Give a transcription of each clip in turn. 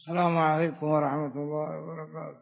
السلام عليكم ورحمة الله وبركاته.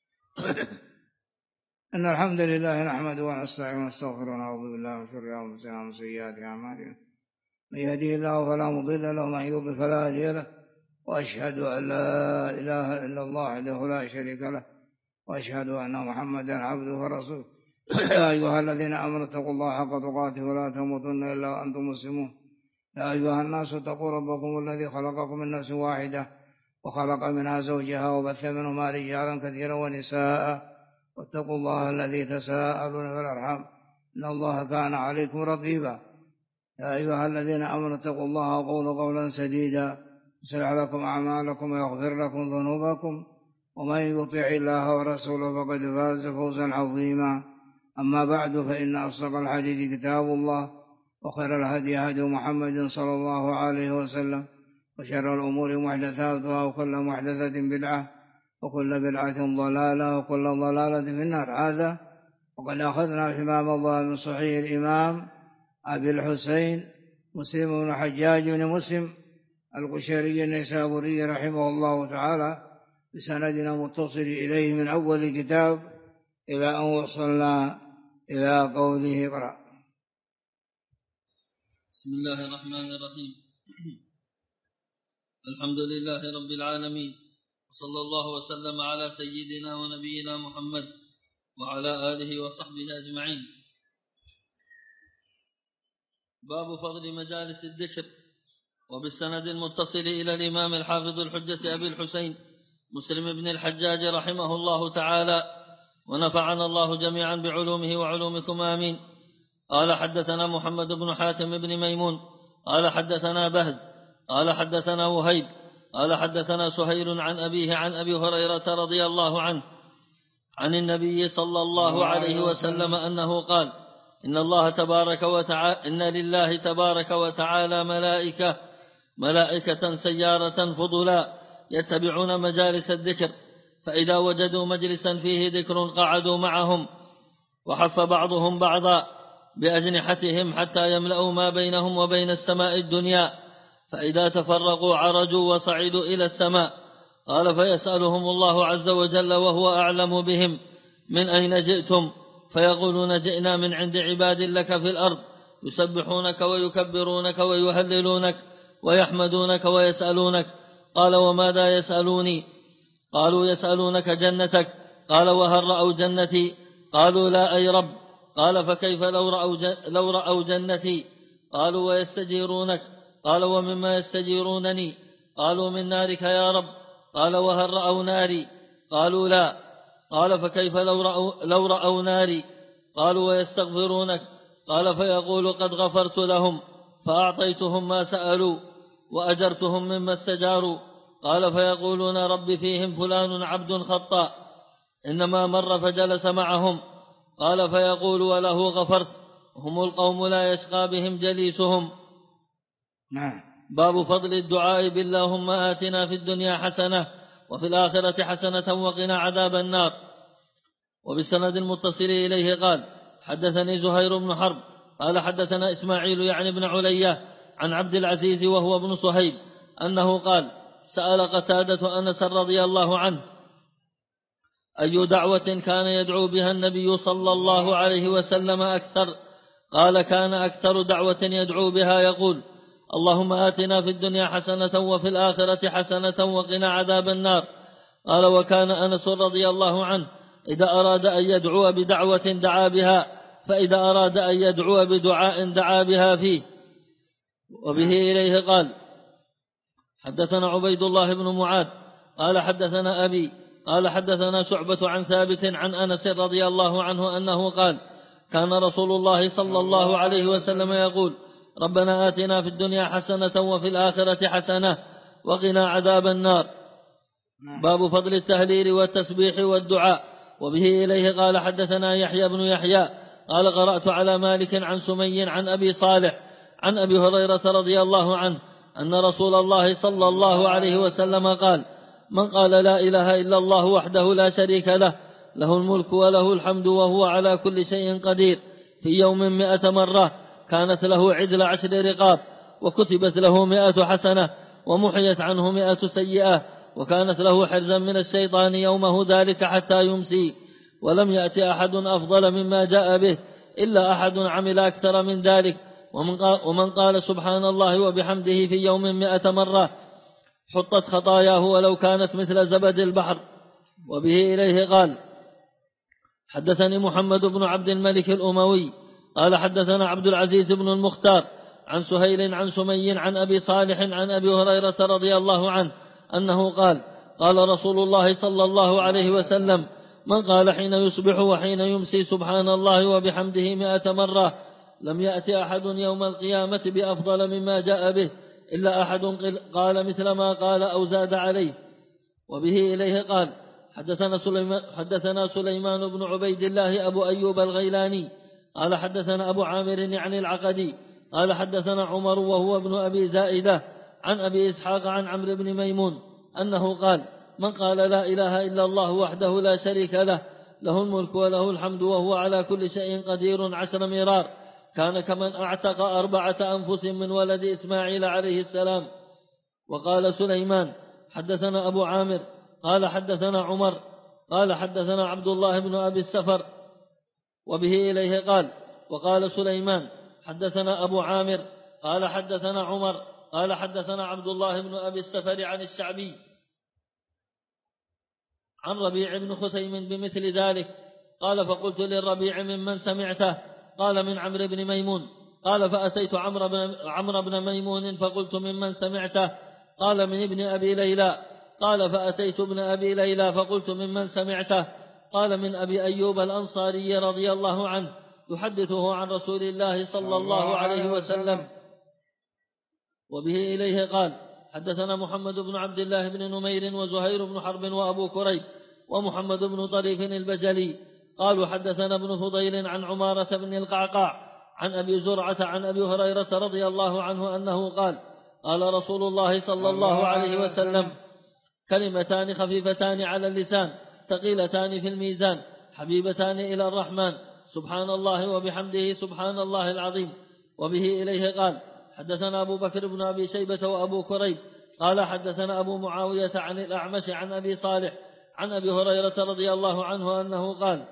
إن الحمد لله نحمده ونستعينه ونستغفره ونعوذ بالله من شرور أنفسنا ومن سيئات أعمالنا، من يهده الله فلا مضل له ومن يضلل فلا هادي له، وأشهد أن لا إله إلا الله وحده لا شريك له، وأشهد أن محمدا عبده ورسوله. يا أيها الذين آمنوا اتقوا الله حق تقاته ولا تموتن إلا وأنتم مسلمون. يا أيها الناس اتقوا ربكم الذي خلقكم من نفس واحدة وخلق منها زوجها وبث منهما رجالا كثيرا ونساء، واتقوا الله الذي تساءلون بالأرحام إن الله كان عليكم رقيبا. يا أيها الذين آمنوا اتقوا الله وقولوا قولا سديدا يصلح لكم أعمالكم ويغفر لكم ذنوبكم، ومن يطع الله ورسوله فقد فاز فوزا عظيما. أما بعد، فإن أصدق الحديث كتاب الله، وخير الهدي هدي محمد صلى الله عليه وسلم، وشر الأمور محدثاتها، وكل محدثة بدعة، وكل بدعة ضلالة، وكل ضلالة في النار. هذا وقد أخذنا فيما مضى من صحيح الإمام أبي الحسين مسلم بن حجاج بن مسلم القشيري النيسابوري رحمه الله تعالى بسندنا متصل إليه من أول الكتاب إلى أن وصلنا إلى قوله اقرأ. بسم الله الرحمن الرحيم. الحمد لله رب العالمين، وصلى الله وسلم على سيدنا ونبينا محمد وعلى آله وصحبه أجمعين. باب فضل مجالس الذكر. وبالسند المتصل إلى الإمام الحافظ الحجة أبي الحسين مسلم بن الحجاج رحمه الله تعالى، ونفعنا الله جميعا بعلومه وعلومكم آمين. قال حدثنا محمد بن حاتم بن ميمون قال حدثنا بهز قال حدثنا وهيب قال حدثنا سهيل عن أبيه عن أبي هريرة رضي الله عنه عن النبي صلى الله عليه وسلم أنه قال: إن لله تبارك وتعالى ملائكة سيارة فضلا يتبعون مجالس الذكر، فإذا وجدوا مجلسا فيه ذكر قعدوا معهم، وحف بعضهم بعضا بأجنحتهم حتى يملأوا ما بينهم وبين السماء الدنيا، فإذا تفرقوا عرجوا وصعدوا إلى السماء. قال: فيسألهم الله عز وجل وهو أعلم بهم: من أين جئتم؟ فيقولون: جئنا من عند عباد لك في الأرض يسبحونك ويكبرونك ويهللونك ويحمدونك ويسألونك. قال: وماذا يسألوني؟ قالوا: يسألونك جنتك. قال: وهل رأوا جنتي؟ قالوا: لا أي رب. قال: فكيف لو رأوا جنتي؟ قالوا: ويستجيرونك. قال: ومما يستجيرونني؟ قالوا: من نارك يا رب. قال: وهل رأوا ناري؟ قالوا: لا. قال: فكيف لو رأوا ناري؟ قالوا: ويستغفرونك. قال: فيقول: قد غفرت لهم فأعطيتهم ما سألوا وأجرتهم مما استجاروا. قال: فيقولون: رب فيهم فلان عبد خطاء إنما مر فجلس معهم. قال: فيقول: وله غفرت. هم القوم لا يشقى بهم جليسهم. باب فضل الدعاء باللهم آتنا في الدنيا حسنة وفي الآخرة حسنة وقنا عذاب النار. وبالسند المتصل إليه قال: حدثني زهير بن حرب قال حدثنا إسماعيل يعني بن علية عن عبد العزيز وهو ابن صهيب أنه قال: سأل قتادة أنس رضي الله عنه: أي دعوة كان يدعو بها النبي صلى الله عليه وسلم أكثر؟ قال: كان أكثر دعوة يدعو بها يقول: اللهم آتنا في الدنيا حسنة وفي الآخرة حسنة وقنا عذاب النار. قال: وكان أنس رضي الله عنه إذا أراد أن يدعو بدعوة دعا بها، فإذا أراد أن يدعو بدعاء دعا بها فيه. وبه إليه قال: حدثنا عبيد الله بن معاذ قال حدثنا أبي قال حدثنا شعبة عن ثابت عن أنس رضي الله عنه أنه قال: كان رسول الله صلى الله عليه وسلم يقول: ربنا آتنا في الدنيا حسنة وفي الآخرة حسنة وقنا عذاب النار. باب فضل التهليل والتسبيح والدعاء. وبه إليه قال: حدثنا يحيى بن يحيى قال: قرأت على مالك عن سمي عن أبي صالح عن أبي هريرة رضي الله عنه أن رسول الله صلى الله عليه وسلم قال: من قال لا إله إلا الله وحده لا شريك له، له الملك وله الحمد وهو على كل شيء قدير، في يوم 100 مرة، كانت له عدل 10 رقاب، وكتبت له 100 حسنة، ومحيت عنه 100 سيئة، وكانت له حرزا من الشيطان يومه ذلك حتى يمسي، ولم يأت أحد أفضل مما جاء به إلا أحد عمل أكثر من ذلك. ومن قال سبحان الله وبحمده في يوم 100 مرة حطت خطاياه ولو كانت مثل زبد البحر. وبه إليه قال: حدثني محمد بن عبد الملك الأموي قال حدثنا عبد العزيز بن المختار عن سهيل عن سمي عن أبي صالح عن أبي هريرة رضي الله عنه أنه قال: قال رسول الله صلى الله عليه وسلم: من قال حين يصبح وحين يمسي سبحان الله وبحمده 100 مرة لم يأت أحد يوم القيامة بأفضل مما جاء به إلا أحد قال مثل ما قال أو زاد عليه. وبه إليه قال: حدثنا سليمان بن عبيد الله أبو أيوب الغيلاني قال حدثنا أبو عامر يعني العقدي قال حدثنا عمر وهو ابن أبي زائدة عن أبي إسحاق عن عمرو بن ميمون أنه قال: من قال لا إله إلا الله وحده لا شريك له له الملك وله الحمد وهو على كل شيء قدير 10 مرار كان كمن أعتق 4 أنفس من ولد إسماعيل عليه السلام. وقال سليمان: حدثنا أبو عامر قال حدثنا عمر قال حدثنا عبد الله بن أبي السفر. وبه إليه قال: وقال سليمان: حدثنا أبو عامر قال حدثنا عمر قال حدثنا عبد الله بن أبي السفر عن الشعبي عن ربيع بن خثيم بمثل ذلك. قال: فقلت للربيع: ممن سمعته؟ قال: من عمرو بن ميمون. قال: فأتيت عمرو بن ميمون فقلت: ممن سمعته؟ قال: من ابن أبي ليلى. قال: فأتيت ابن أبي ليلى فقلت: ممن سمعته؟ قال: من أبي أيوب الأنصاري رضي الله عنه يحدثه عن رسول الله صلى الله عليه وسلم. وبه إليه قال: حدثنا محمد بن عبد الله بن نمير وزهير بن حرب وأبو كريب ومحمد بن طريف البجلي قالوا: حدثنا ابن فضيل عن عمارة بن القعقاع عن أبي زرعة عن أبي هريرة رضي الله عنه أنه قال: قال رسول الله صلى الله عليه وسلم: كلمتان خفيفتان على اللسان ثقيلتان في الميزان حبيبتان إلى الرحمن سبحان الله وبحمده سبحان الله العظيم. وبه إليه قال: حدثنا أبو بكر بن أبي شيبة وأبو كريب قال حدثنا أبو معاوية عن الأعمش عن أبي صالح عن أبي هريرة رضي الله عنه أنه قال: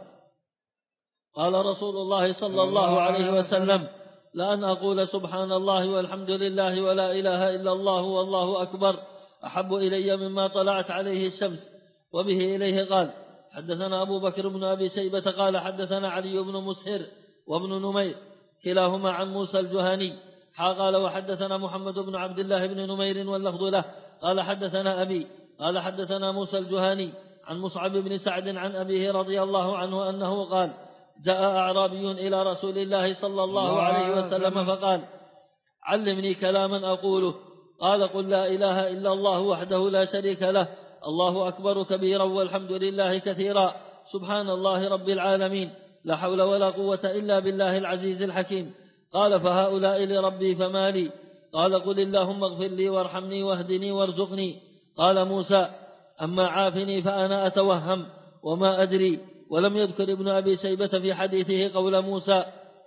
قال رسول الله صلى الله عليه وسلم: لأن أقول سبحان الله والحمد لله ولا إله إلا الله والله أكبر أحب إلي مما طلعت عليه الشمس. وبه إليه قال: حدثنا أبو بكر بن أبي شيبة قال حدثنا علي بن مسهر وابن نمير كلاهما عن موسى الجهني قال: وحدثنا محمد بن عبد الله بن نمير واللفظ له قال: حدثنا أبي قال: حدثنا موسى الجهني عن مصعب بن سعد عن أبيه رضي الله عنه أنه قال: جاء أعرابي إلى رسول الله صلى الله عليه وسلم فقال: علمني كلاما أقوله. قال: قل لا إله إلا الله وحده لا شريك له الله أكبر كبيرا والحمد لله كثيرا سبحان الله رب العالمين لا حول ولا قوة إلا بالله العزيز الحكيم. قال: فهؤلاء لربي فما لي؟ قال: قل اللهم اغفر لي وارحمني واهدني وارزقني. قال موسى: أما عافني فأنا أتوهم وما أدري. ولم يذكر ابن أبي شيبة في حديثه قول موسى.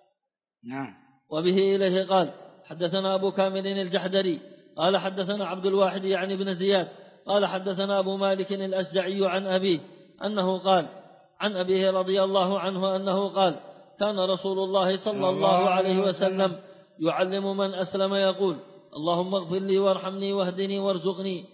نعم. وبه إليه قال: حدثنا أبو كامل الجحدري قال حدثنا عبد الواحد يعني بن زياد قال حدثنا أبو مالك الأشجعي عن أبيه أنه قال عن أبيه رضي الله عنه أنه قال: كان رسول الله صلى الله عليه وسلم يعلم من أسلم يقول: اللهم اغفر لي وارحمني واهدني وارزقني.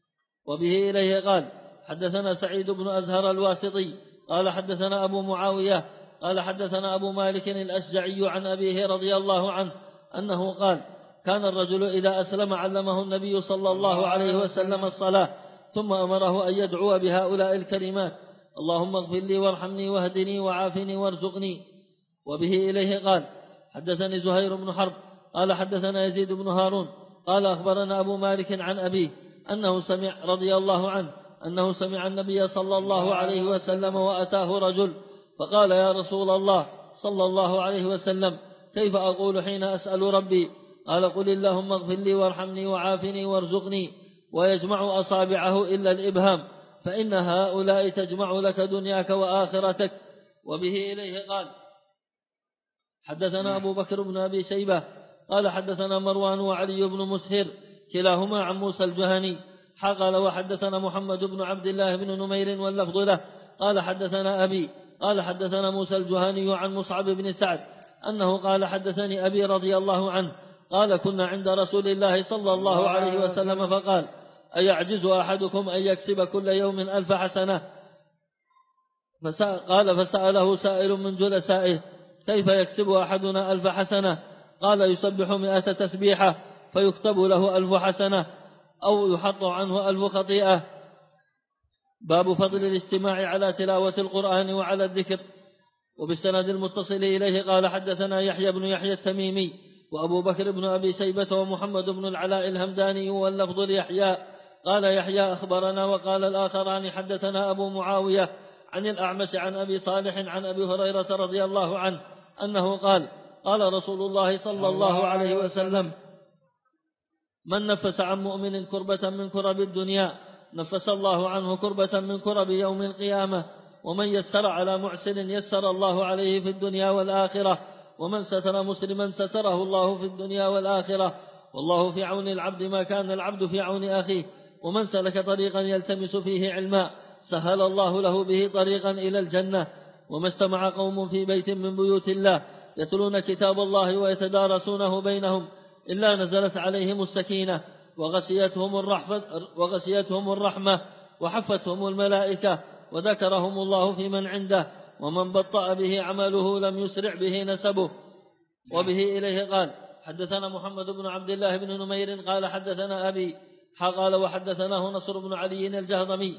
وبه إليه قال: حدثنا سعيد بن أزهر الواسطي قال حدثنا أبو معاوية قال حدثنا أبو مالك الأشجعي عن أبيه رضي الله عنه أنه قال: كان الرجل إذا أسلم علمه النبي صلى الله عليه وسلم الصلاة ثم أمره أن يدعو بهؤلاء الكلمات: اللهم اغفر لي وارحمني واهدني وعافني وارزقني. وبه إليه قال: حدثني زهير بن حرب قال حدثنا يزيد بن هارون قال أخبرنا أبو مالك عن أبيه أنه سمع رضي الله عنه أنه سمع النبي صلى الله عليه وسلم وأتاه رجل فقال: يا رسول الله صلى الله عليه وسلم كيف أقول حين أسأل ربي؟ قال: قل اللهم اغفر لي وارحمني وعافني وارزقني ويجمع أصابعه إلا الإبهام فإن هؤلاء تجمع لك دنياك وآخرتك. وبه إليه قال: حدثنا أبو بكر بن أبي شيبة قال حدثنا مروان وعلي بن مسهر كلاهما عن موسى الجهني قال وحدثنا محمد بن عبد الله بن نمير واللفظ له قال حدثنا أبي قال حدثنا موسى الجهاني عن مصعب بن سعد أنه قال حدثني أبي رضي الله عنه قال كنا عند رسول الله صلى الله عليه وسلم فقال أيعجز أحدكم أن يكسب كل يوم 1000 حسنة؟ قال فسأله سائل من جلسائه كيف يكسب أحدنا 1000 حسنة؟ قال يسبح 100 تسبيحة فيكتب له 1000 حسنة أو يحط عنه 1000 خطيئة. باب فضل الاستماع على تلاوة القرآن وعلى الذكر. وبالسند المتصل إليه قال حدثنا يحيى بن يحيى التميمي وأبو بكر بن أبي شيبة ومحمد بن العلاء الهمداني واللفظ ليحيى قال يحيى أخبرنا وقال الآخران حدثنا أبو معاوية عن الأعمش عن أبي صالح عن أبي هريرة رضي الله عنه أنه قال قال رسول الله صلى الله عليه وسلم من نفس عن مؤمن كربة من كرب الدنيا نفس الله عنه كربة من كرب يوم القيامة ومن يسر على معسر يسر الله عليه في الدنيا والآخرة ومن ستر مسلما ستره الله في الدنيا والآخرة والله في عون العبد ما كان العبد في عون أخيه ومن سلك طريقا يلتمس فيه علما سهل الله له به طريقا إلى الجنة. وما اجتمع قوم في بيت من بيوت الله يتلون كتاب الله ويتدارسونه بينهم إلا نزلت عليهم السكينة وغشيتهم الرحمة وحفتهم الملائكة وذكرهم الله في من عنده ومن بطأ به عمله لم يسرع به نسبه. وبه إليه قال حدثنا محمد بن عبد الله بن نمير قال حدثنا أبي قال وحدثناه نصر بن علي الجهضمي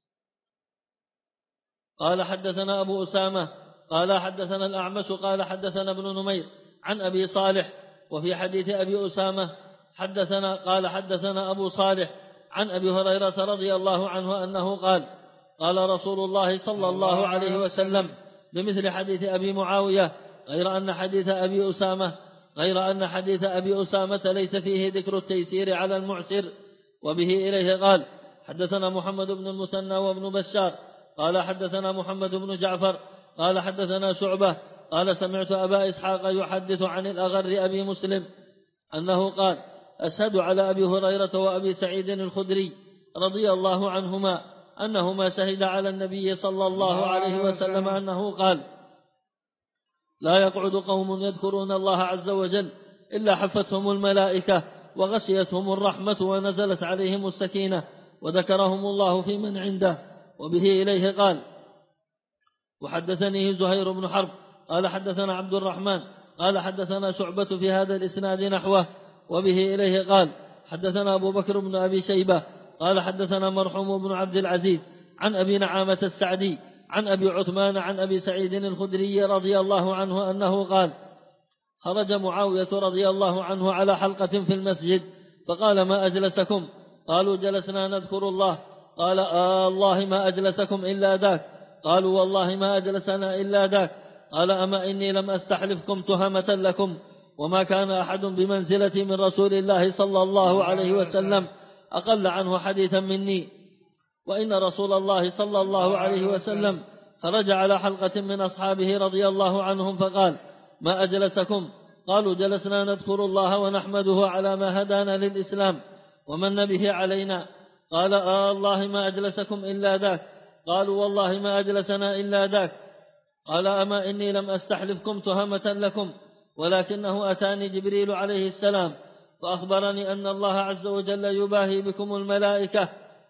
قال حدثنا أبو أسامة قال حدثنا الأعمش قال حدثنا ابن نمير عن أبي صالح. وفي حديث أبي أسامة قال حدثنا أبو صالح عن أبي هريرة رضي الله عنه أنه قال قال رسول الله صلى الله عليه وسلم بمثل حديث أبي معاوية غير أن حديث أبي أسامة ليس فيه ذكر التيسير على المعسر. وبه إليه قال حدثنا محمد بن المثنى وابن بشار قال حدثنا محمد بن جعفر قال حدثنا شعبة قال سمعت أبا إسحاق يحدث عن الأغر أبي مسلم أنه قال أشهد على أبي هريرة وأبي سعيد الخدري رضي الله عنهما أنهما شهد على النبي صلى الله عليه وسلم أنه قال لا يقعد قوم يذكرون الله عز وجل إلا حفتهم الملائكة وغشيتهم الرحمة ونزلت عليهم السكينة وذكرهم الله في من عنده. وبه إليه قال وحدثني زهير بن حرب قال حدثنا عبد الرحمن قال حدثنا شعبة في هذا الإسناد نحوه. وبه إليه قال حدثنا أبو بكر بن أبي شيبة قال حدثنا مرحوم بن عبد العزيز عن أبي نعامة السعدي عن أبي عثمان عن أبي سعيد الخدري رضي الله عنه أنه قال خرج معاوية رضي الله عنه على حلقة في المسجد فقال ما أجلسكم؟ قالوا جلسنا نذكر الله. قال الله ما أجلسكم إلا ذاك؟ قالوا والله ما أجلسنا إلا ذاك. قال أما إني لم أستحلفكم تهمة لكم وما كان أحد بمنزلتي من رسول الله صلى الله عليه وسلم أقل عنه حديثا مني. وإن رسول الله صلى الله عليه وسلم خرج على حلقة من أصحابه رضي الله عنهم فقال ما أجلسكم؟ قالوا جلسنا نذكر الله ونحمده على ما هدانا للإسلام ومن به علينا. قال الله ما أجلسكم إلا ذاك؟ قالوا والله ما أجلسنا إلا ذاك. قال أما إني لم أستحلفكم تهمة لكم ولكنه أتاني جبريل عليه السلام فأخبرني أن الله عز وجل يباهي بكم الملائكة.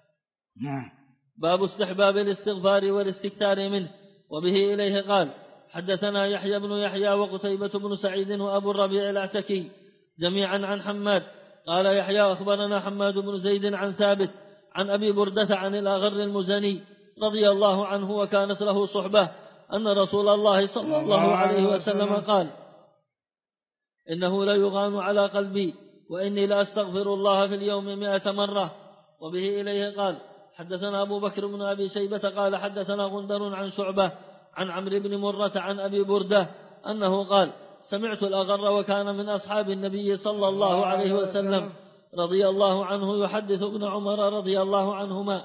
باب استحباب الاستغفار والاستكثار منه. وبه إليه قال حدثنا يحيى بن يحيى وقتيبة بن سعيد وأبو الربيع العتكي جميعا عن حماد قال يحيى أخبرنا حماد بن زيد عن ثابت عن أبي بردة عن الأغر المزني رضي الله عنه وكانت له صحبة أن رسول الله صلى الله عليه وسلم قال إنه ليغان على قلبي وإني لأستغفر الله في اليوم 100 مرة. وبه إليه قال حدثنا أبو بكر بن أبي شيبة قال حدثنا غندر عن شعبة عن عمرو بن مرة عن أبي بردة أنه قال سمعت الأغر وكان من أصحاب النبي صلى الله عليه وسلم رضي الله عنه يحدث ابن عمر رضي الله عنهما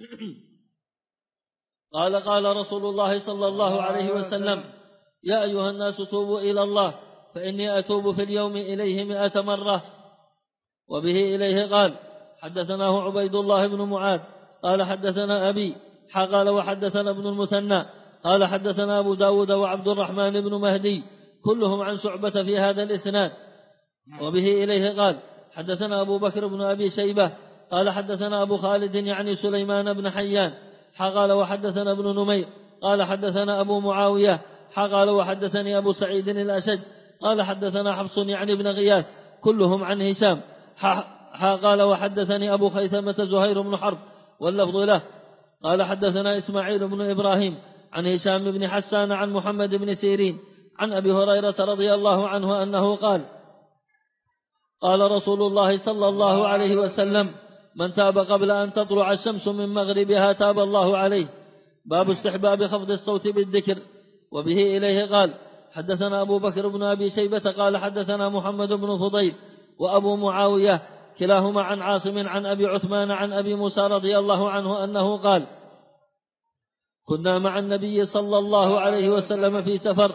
قال رسول الله صلى الله عليه وسلم يا أيها الناس توبوا إلى الله فإني أتوب في اليوم إليه 100 مرة. وبه إليه قال حدثناه عبيد الله بن معاذ قال حدثنا أبي قال وحدثنا ابن المثنى قال حدثنا أبو داود وعبد الرحمن بن مهدي كلهم عن شعبة في هذا الإسناد. وبه إليه قال حدثنا أبو بكر بن أبي شيبة قال حدثنا أبو خالد يعني سليمان بن حيان قال وحدثنا ابن نمير قال حدثنا أبو معاوية قال وحدثني أبو سعيد الأشج قال حدثنا حفص يعني بن غياث كلهم عن هشام قال وحدثني أبو خيثمة زهير بن حرب واللفظ له قال حدثنا إسماعيل بن إبراهيم عن هشام بن حسان عن محمد بن سيرين عن أبي هريرة رضي الله عنه أنه قال قال رسول الله صلى الله عليه وسلم من تاب قبل أن تطلع الشمس من مغربها تاب الله عليه. باب استحباب خفض الصوت بالذكر. وبه إليه قال حدثنا أبو بكر بن أبي شيبة قال حدثنا محمد بن فضيل وأبو معاوية كلاهما عن عاصم عن أبي عثمان عن أبي موسى رضي الله عنه أنه قال كنا مع النبي صلى الله عليه وسلم في سفر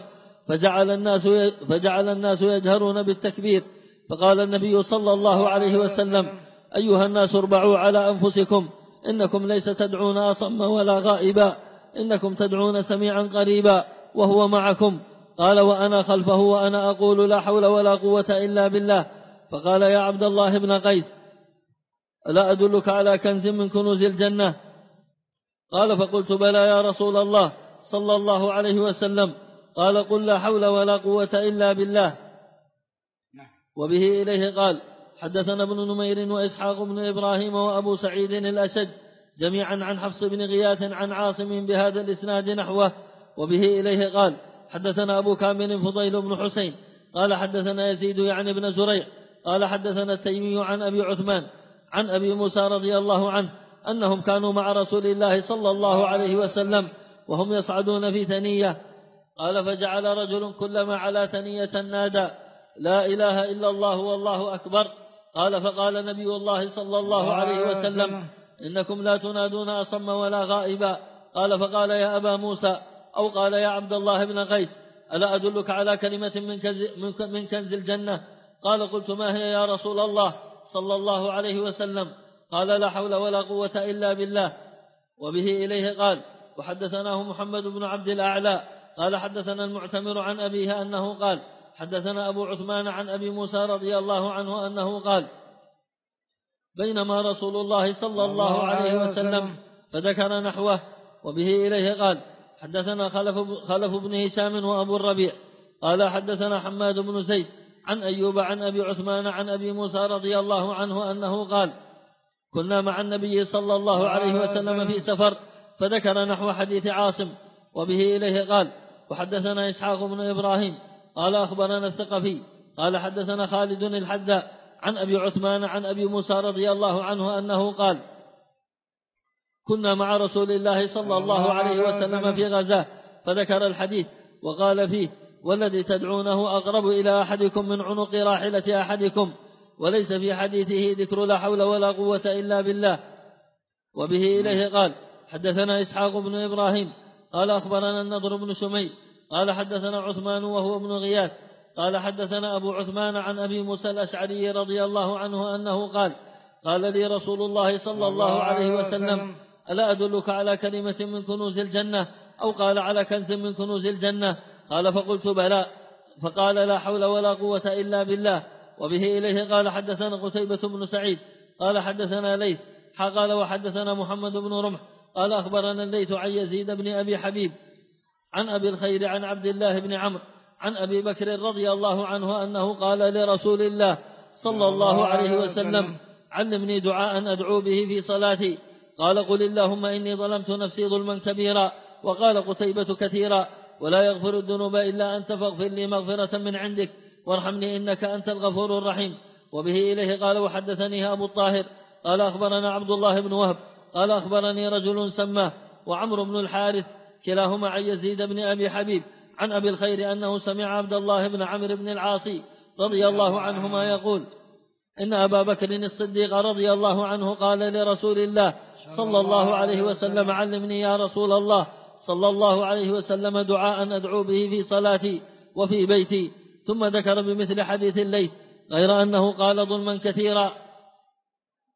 فجعل الناس يجهرون بالتكبير فقال النبي صلى الله عليه وسلم أيها الناس اربعوا على أنفسكم إنكم ليس تدعون أصم ولا غائبا إنكم تدعون سميعا قريبا وهو معكم. قال وأنا خلفه وأنا أقول لا حول ولا قوة إلا بالله. فقال يا عبد الله بن قيس ألا أدلك على كنز من كنوز الجنة؟ قال فقلت بلى يا رسول الله صلى الله عليه وسلم. قال قل لا حول ولا قوة إلا بالله. وبه إليه قال حدثنا ابن نمير وإسحاق بن إبراهيم وأبو سعيد الأشج جميعا عن حفص بن غياث عن عاصم بهذا الإسناد نحوه. وبه إليه قال حدثنا أبو كامل فضيل بن حسين قال حدثنا يزيد يعني بن زريع قال حدثنا التيمي عن أبي عثمان عن أبي موسى رضي الله عنه أنهم كانوا مع رسول الله صلى الله عليه وسلم وهم يصعدون في ثنية. قال فجعل رجل كلما على ثنية نادى لا إله إلا الله والله أكبر. قال فقال نبي الله صلى الله عليه وسلم إنكم لا تنادون أصم ولا غائبا. قال فقال يا أبا موسى أو قال يا عبد الله بن قيس ألا أدلك على كلمة من كنز الجنة؟ قال قلت ما هي يا رسول الله صلى الله عليه وسلم؟ قال لا حول ولا قوة إلا بالله. وبه إليه قال وحدثناه محمد بن عبد الأعلى قال حدثنا المعتمر عن أبيه أنه قال حدثنا أبو عثمان عن أبي موسى رضي الله عنه أنه قال بينما رسول الله صلى الله عليه وسلم فذكر نحوه. وبه إليه قال حدثنا خلف بن هشام وأبو الربيع قال حدثنا حماد بن زيد عن أيوب عن أبي عثمان عن أبي موسى رضي الله عنه أنه قال كنا مع النبي صلى الله عليه وسلم في سفر فذكر نحو حديث عاصم. وبه إليه قال وحدثنا إسحاق بن إبراهيم قال أخبرنا الثقفي قال حدثنا خالد الحداء عن أبي عثمان عن أبي موسى رضي الله عنه أنه قال كنا مع رسول الله صلى الله عليه وسلم في غزاه فذكر الحديث وقال فيه والذي تدعونه أقرب إلى أحدكم من عنق راحلة أحدكم. وليس في حديثه ذكر لا حول ولا قوة إلا بالله. وبه إليه قال حدثنا إسحاق بن إبراهيم قال أخبرنا النضر بن شميل قال حدثنا عثمان وهو ابن غياث قال حدثنا أبو عثمان عن أبي موسى الأشعري رضي الله عنه أنه قال لي رسول الله صلى الله عليه وسلم ألا أدلك على كلمة من كنوز الجنة؟ أو قال على كنز من كنوز الجنة؟ قال فقلت بلى. فقال لا حول ولا قوة إلا بالله. وبه إليه قال حدثنا قتيبة بن سعيد قال حدثنا ليث قال وحدثنا محمد بن رمح قال أخبرنا الليث عن يزيد بن أبي حبيب عن أبي الخير عن عبد الله بن عمرو عن أبي بكر رضي الله عنه أنه قال لرسول الله صلى الله عليه وسلم علمني دعاء أدعو به في صلاتي. قال قل اللهم إني ظلمت نفسي ظلما كبيرا. وقال قتيبة كثيرا ولا يغفر الذنوب إلا أنت فاغفر لي مغفرة من عندك وارحمني إنك أنت الغفور الرحيم. وبه إليه قال وحدثني أبو الطاهر قال أخبرنا عبد الله بن وهب قال أخبرني رجل سماه وعمرو بن الحارث كلاهما عن يزيد بن أبي حبيب عن أبي الخير أنه سمع عبد الله بن عمرو بن العاص رضي الله عنهما يقول إن أبا بكر الصديق رضي الله عنه قال لرسول الله صلى الله عليه وسلم علمني يا رسول الله صلى الله عليه وسلم دعاء أدعو به في صلاتي وفي بيتي. ثم ذكر بمثل حديث الليث غير أنه قال ظلما كثيرا.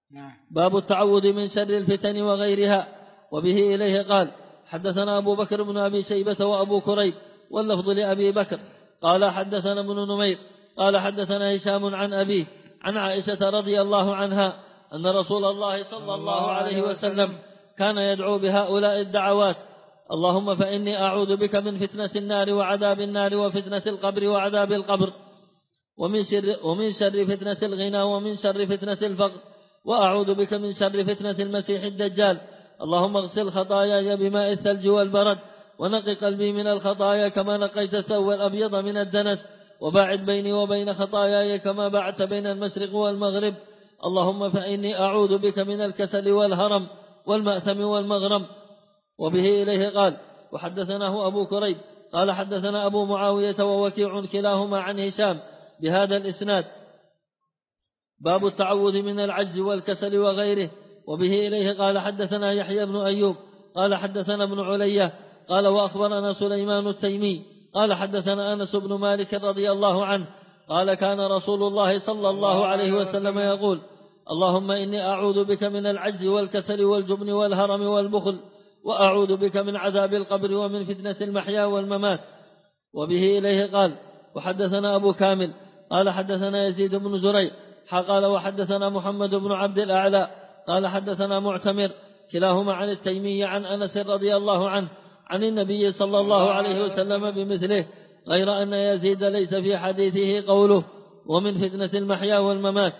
باب التعوذ من شر الفتن وغيرها. وبه إليه قال حدثنا أبو بكر بن أبي شيبة وأبو كريب واللفظ لأبي بكر قال حدثنا ابن نمير قال حدثنا هشام عن أبيه عن عائشة رضي الله عنها أن رسول الله صلى الله عليه وسلم كان يدعو بهؤلاء الدعوات: اللهم فإني أعوذ بك من فتنة النار وعذاب النار وفتنة القبر وعذاب القبر ومن شر فتنة الغنى ومن شر فتنة الفقر، وأعوذ بك من شر فتنة المسيح الدجال. اللهم اغسل خطاياي بماء الثلج والبرد ونقي قلبي من الخطايا كما نقيت الثوب الأبيض من الدنس، وباعد بيني وبين خطاياي كما بعدت بين المشرق والمغرب. اللهم فإني أعوذ بك من الكسل والهرم والمأثم والمغرم. وبه إليه قال وحدثناه أبو كريب قال حدثنا أبو معاوية ووكيع كلاهما عن هشام بهذا الإسناد: باب التعوذ من العجز والكسل وغيره. وبه إليه قال حدثنا يحيى بن أيوب قال حدثنا ابن علية قال وأخبرنا سليمان التيمي قال حدثنا أنس بن مالك رضي الله عنه قال كان رسول الله صلى الله عليه وسلم يقول: اللهم إني أعوذ بك من العجز والكسل والجبن والهرم والبخل، وأعوذ بك من عذاب القبر ومن فتنة المحيا والممات. وبه إليه قال وحدثنا أبو كامل قال حدثنا يزيد بن زريع قال وحدثنا محمد بن عبد الأعلى قال حدثنا معتمر كلاهما عن التيمي عن أنس رضي الله عنه عن النبي صلى الله عليه وسلم بمثله، غير أن يزيد ليس في حديثه قوله ومن فتنة المحيا والممات.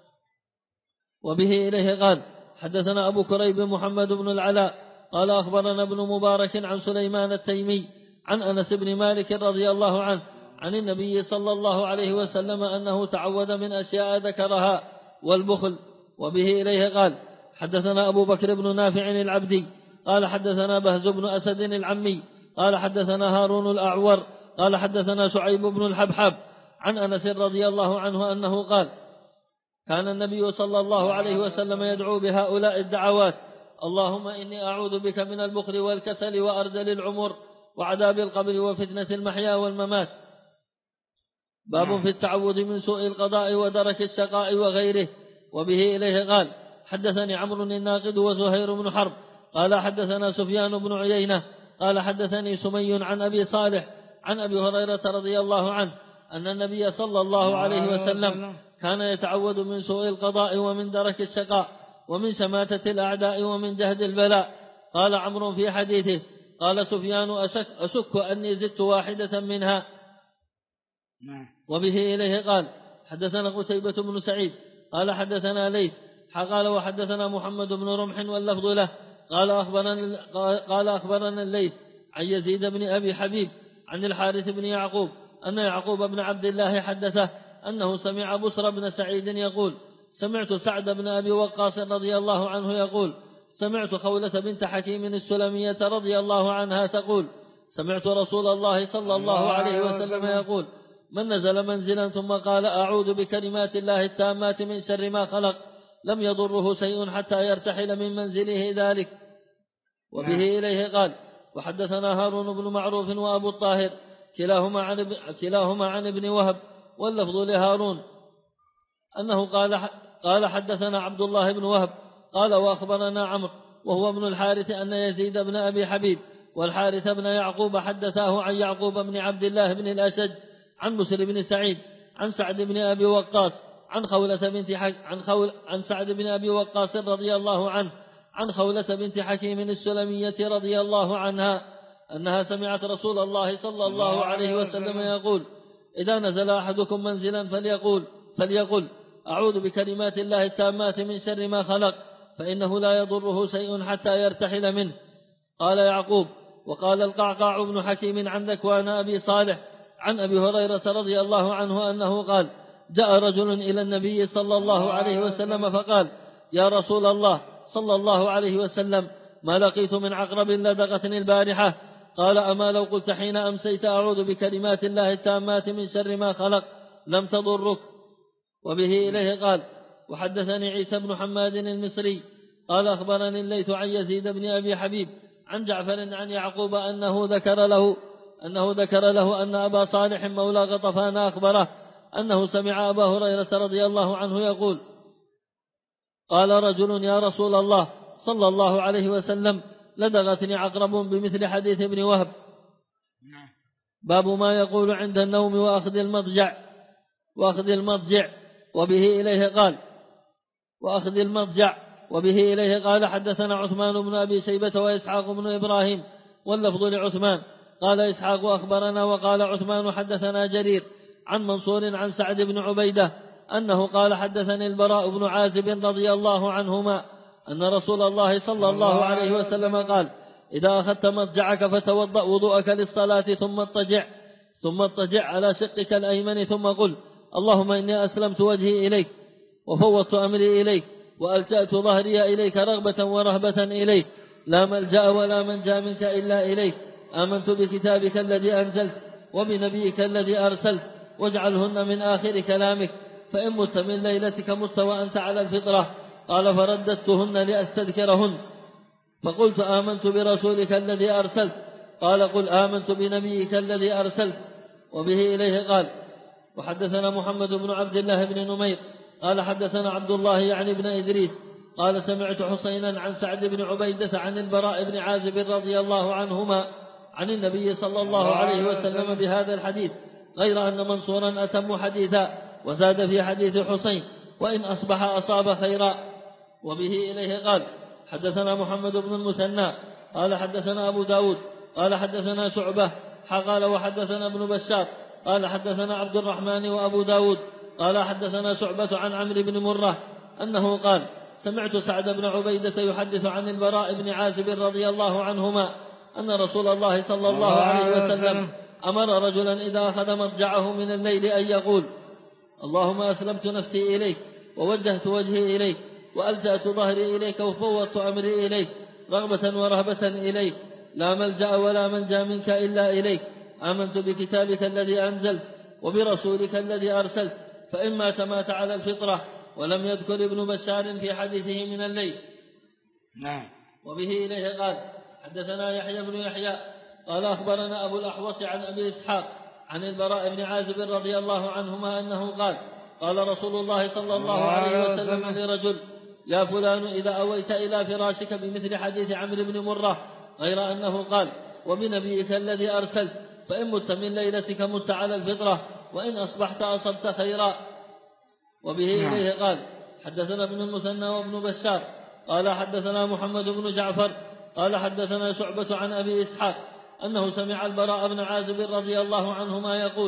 وبه إليه قال حدثنا أبو كريب محمد بن العلاء قال أخبرنا ابن مبارك عن سليمان التيمي عن أنس بن مالك رضي الله عنه عن النبي صلى الله عليه وسلم أنه تعوذ من أشياء ذكرها والبخل. وبه إليه قال حدثنا أبو بكر بن نافع العبدي قال حدثنا بهز بن أسد العمي قال حدثنا هارون الأعور قال حدثنا شعيب بن الحبحب عن أنس رضي الله عنه أنه قال: كان النبي صلى الله عليه وسلم يدعو بهؤلاء الدعوات: اللهم إني أعوذ بك من البخل والكسل وأرذل العمر وعذاب القبر وفتنة المحيا والممات. باب في التعوذ من سوء القضاء ودرك الشقاء وغيره. وبه إليه قال حدثني عمرو الناقد وزهير بن حرب قال حدثنا سفيان بن عيينة قال حدثني سمي عن أبي صالح عن أبي هريرة رضي الله عنه أن النبي صلى الله عليه وسلم كان يتعوذ من سوء القضاء ومن درك الشقاء ومن شماتة الأعداء ومن جهد البلاء. قال عمرو في حديثه: قال سفيان أشك أني زدت واحدة منها. وبه إليه قال حدثنا قتيبة بن سعيد قال حدثنا ليث قال وحدثنا محمد بن رمح واللفظ له قال أخبرنا الليث عن يزيد بن أبي حبيب عن الحارث بن يعقوب أن يعقوب بن عبد الله حدثه أنه سمع بصر بن سعيد يقول: سمعت سعد بن أبي وقاص رضي الله عنه يقول: سمعت خولة بنت حكيم السلمية رضي الله عنها تقول: سمعت رسول الله صلى الله عليه وسلم يقول: من نزل منزلا ثم قال: أعوذ بكلمات الله التامات من شر ما خلق، لم يضره شيء حتى يرتحل من منزله ذلك. وبه إليه قال وحدثنا هارون بن معروف وأبو الطاهر كلاهما عن ابن وهب واللفظ لهارون أنه قال حدثنا عبد الله بن وهب قال وأخبرنا عمرو وهو ابن الحارث أن يزيد بن أبي حبيب والحارث بن يعقوب حدثاه عن يعقوب بن عبد الله بن الأشج عن بسر بن سعيد عن سعد بن أبي وقاص عن سعد بن أبي وقاص رضي الله عنه عن خولة بنت حكيم السلمية رضي الله عنها أنها سمعت رسول الله صلى الله عليه وسلم يقول: إذا نزل أحدكم منزلا فليقل أعوذ بكلمات الله التامات من شر ما خلق، فإنه لا يضره شيء حتى يرتحل منه. قال يعقوب: وقال القعقاع بن حكيم عن ذكوان أبي صالح عن أبي هريرة رضي الله عنه أنه قال: جاء رجل إلى النبي صلى الله عليه وسلم فقال: يا رسول الله صلى الله عليه وسلم، ما لقيت من عقرب لدغتني البارحة. قال: أما لو قلت حين أمسيت أعوذ بكلمات الله التامات من شر ما خلق لم تضرك. وبه إليه قال وحدثني عيسى بن حماد المصري قال أخبرني الليث عن يزيد بن أبي حبيب عن جعفر عن يعقوب أنه ذكر له أن أبا صالح مولى غطفان أخبره أنه سمع أبا هريرة رضي الله عنه يقول: قال رجل: يا رسول الله صلى الله عليه وسلم، لدغتني عقرب بمثل حديث ابن وهب. باب ما يقول عند النوم وأخذ المضجع وبه إليه قال حدثنا عثمان بن أبي شيبة وإسحاق بن إبراهيم، واللفظ لعثمان. قال إسحاق: أخبرنا. وقال عثمان: حدثنا جرير عن منصور عن سعد بن عبيدة أنه قال: حدثني البراء بن عازب رضي الله عنهما أن رسول الله صلى الله عليه وسلم قال: إذا أخذت مضجعك فتوضأ وضوءك للصلاة ثم اضطجع على شقك الأيمن ثم قل: اللهم إني أسلمت وجهي إليك وفوضت أمري إليك وألجأت ظهري إليك رغبة ورهبة إليك، لا ملجأ ولا منجا منك إلا إليك. آمنت بكتابك الذي أنزلت وبنبيك الذي أرسلت، واجعلهن من آخر كلامك، فإن مت من ليلتك مت وأنت على الفطرة. قال: فرددتهن لأستذكرهن، فقلت: آمنت برسولك الذي أرسلت. قال: قل: آمنت بنبيك الذي أرسلت. وبه إليه قال: وحدثنا محمد بن عبد الله بن نمير قال حدثنا عبد الله يعني بن إدريس قال: سمعت حسينا عن سعد بن عبيدة عن البراء بن عازب رضي الله عنهما عن النبي صلى الله عليه وسلم بهذا الحديث، غير أن منصورا أتم حديثا وزاد في حديث حسين: وإن أصبح أصاب خيرا. وبه إليه قال: حدثنا محمد بن المثنى قال حدثنا أبو داود قال حدثنا شعبة قال: وحدثنا ابن بشار قال حدثنا عبد الرحمن وأبو داود قال حدثنا شعبة عن عمرو بن مرة أنه قال: سمعت سعد بن عبيدة يحدث عن البراء بن عازب رضي الله عنهما أن رسول الله صلى الله عليه وسلم أمر رجلا إذا أخذ مضجعه من الليل أن يقول: اللهم أسلمت نفسي إليك ووجهت وجهي إليك وألجأت ظهري إليك وفوضت أمري إليك رغبة ورهبة إليك، لا ملجأ ولا منجا منك إلا إليك. آمنت بكتابك الذي أنزلت وبرسولك الذي أرسلت، فإن مات على الفطرة. ولم يذكر ابن بشار في حديثه من الليل. وبه إليه قال: حدثنا يحيى بن يحيى قال أخبرنا أبو الأحوص عن أبي إسحاق عن البراء بن عازب رضي الله عنهما أنه قال: قال رسول الله صلى الله عليه وسلم لرجل: يا فلان، إذا أويت إلى فراشك بمثل حديث عمرو بن مرة، غير أنه قال: وبنبيك الذي أرسلت، فإن مت من ليلتك مت على الفطرة، وإن أصبحت أصبت خيرا. وبه إليه قال: حدثنا ابن المثنى وابن بشار قال حدثنا محمد بن جعفر قال حدثنا شعبة عن أبي إسحاق أنه سمع البراء بن عازب رضي الله عنهما يقول: